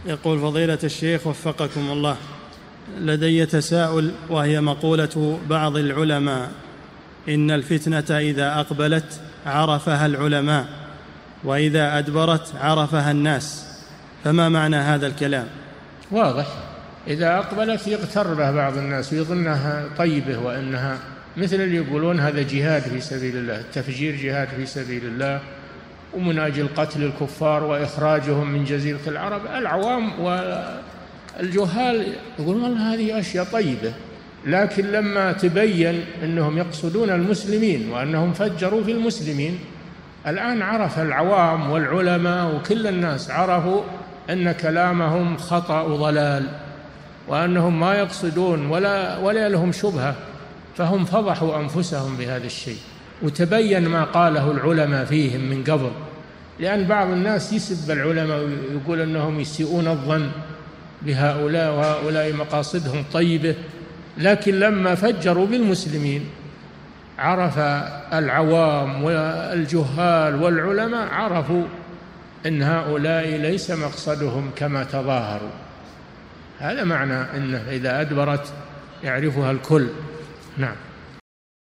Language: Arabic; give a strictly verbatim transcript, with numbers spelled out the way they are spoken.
يقول فضيلة الشيخ وفقكم الله، لدي تساؤل، وهي مقولة بعض العلماء: إن الفتنة إذا أقبلت عرفها العلماء، وإذا أدبرت عرفها الناس، فما معنى هذا الكلام؟ واضح، إذا أقبلت يغتر به بعض الناس ويظنها طيبة، وأنها مثل اللي يقولون هذا جهاد في سبيل الله، التفجير جهاد في سبيل الله، ومن أجل قتل الكفار وإخراجهم من جزيرة العرب. العوام والجهال يقولون والله هذه أشياء طيبة، لكن لما تبين أنهم يقصدون المسلمين وأنهم فجروا في المسلمين، الآن عرف العوام والعلماء وكل الناس عرفوا أن كلامهم خطأ وضلال، وأنهم ما يقصدون ولا, ولا لهم شبهة، فهم فضحوا أنفسهم بهذا الشيء، وتبين ما قاله العلماء فيهم من قبل. لأن بعض الناس يسب العلماء ويقول أنهم يسيئون الظن بهؤلاء وهؤلاء مقاصدهم طيبة، لكن لما فجروا بالمسلمين عرف العوام والجهال والعلماء، عرفوا أن هؤلاء ليس مقصدهم كما تظاهروا. هذا معنى أنه إذا أدبرت يعرفها الكل. نعم.